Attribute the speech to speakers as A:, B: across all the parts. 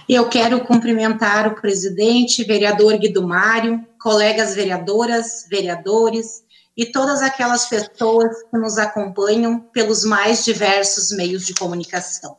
A: Eu quero cumprimentar o presidente, vereador Guido Mário, colegas vereadoras, vereadores e todas aquelas pessoas que nos acompanham pelos mais diversos meios de comunicação.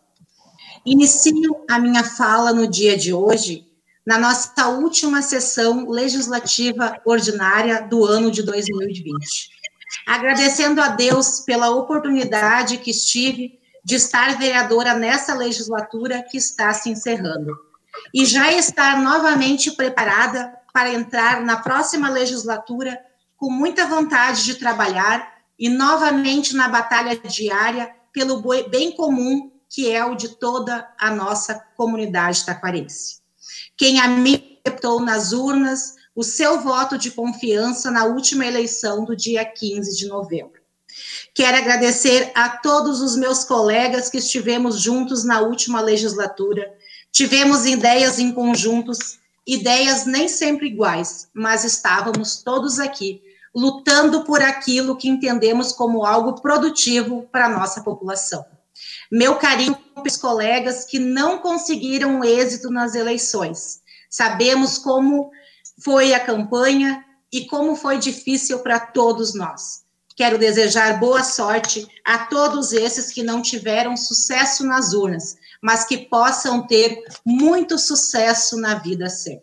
A: Inicio a minha fala no dia de hoje, na nossa última sessão legislativa ordinária do ano de 2020. Agradecendo a Deus pela oportunidade que estive de estar vereadora nessa legislatura que está se encerrando. E já estar novamente preparada para entrar na próxima legislatura com muita vontade de trabalhar e novamente na batalha diária pelo bem comum que é o de toda a nossa comunidade taquarense. Quem a mim aceitou nas urnas o seu voto de confiança na última eleição do dia 15 de novembro. Quero agradecer a todos os meus colegas que estivemos juntos na última legislatura. Tivemos ideias em conjuntos, ideias nem sempre iguais, mas estávamos todos aqui, lutando por aquilo que entendemos como algo produtivo para a nossa população. Meu carinho para os colegas que não conseguiram êxito nas eleições. Sabemos como foi a campanha e como foi difícil para todos nós. Quero desejar boa sorte a todos esses que não tiveram sucesso nas urnas, mas que possam ter muito sucesso na vida sempre.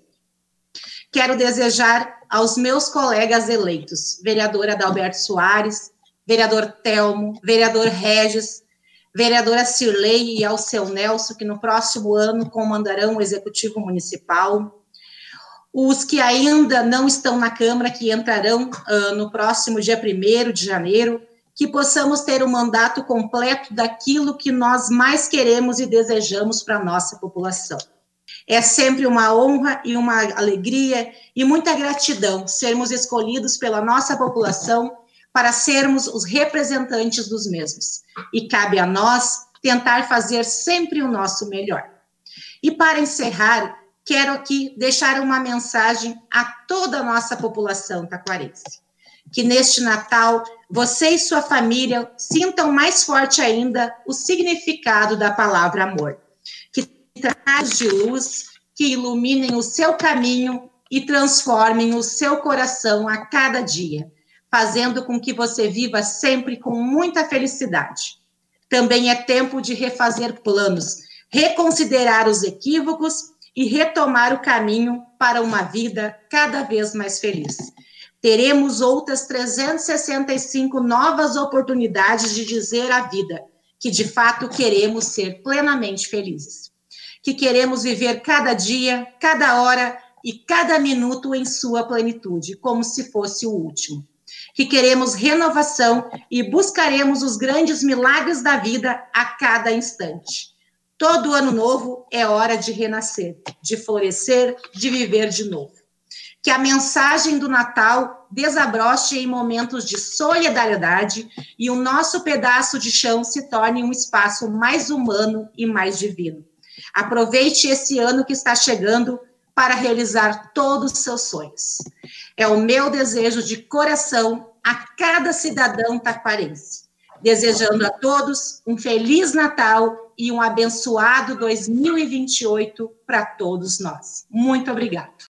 A: Quero desejar aos meus colegas eleitos, vereadora Adalberto Soares, vereador Telmo, vereador Regis, vereadora Cirlei e ao seu Nelson, que no próximo ano comandarão o Executivo Municipal, os que ainda não estão na Câmara, que entrarão no próximo dia 1º de janeiro, que possamos ter um mandato completo daquilo que nós mais queremos e desejamos para a nossa população. É sempre uma honra e uma alegria e muita gratidão sermos escolhidos pela nossa população para sermos os representantes dos mesmos. E cabe a nós tentar fazer sempre o nosso melhor. E para encerrar, quero aqui deixar uma mensagem a toda a nossa população taquarense. Que neste Natal, você e sua família sintam mais forte ainda o significado da palavra amor. Que raios de luz que iluminem o seu caminho e transformem o seu coração a cada dia, fazendo com que você viva sempre com muita felicidade. Também é tempo de refazer planos, reconsiderar os equívocos e retomar o caminho para uma vida cada vez mais feliz. Teremos outras 365 novas oportunidades de dizer à vida que, de fato, queremos ser plenamente felizes. Que queremos viver cada dia, cada hora e cada minuto em sua plenitude, como se fosse o último. Que queremos renovação e buscaremos os grandes milagres da vida a cada instante. Todo ano novo é hora de renascer, de florescer, de viver de novo. Que a mensagem do Natal desabroche em momentos de solidariedade e o nosso pedaço de chão se torne um espaço mais humano e mais divino. Aproveite esse ano que está chegando para realizar todos os seus sonhos. É o meu desejo de coração a cada cidadão taquarense. Desejando a todos um Feliz Natal e um abençoado 2028 para todos nós. Muito obrigada.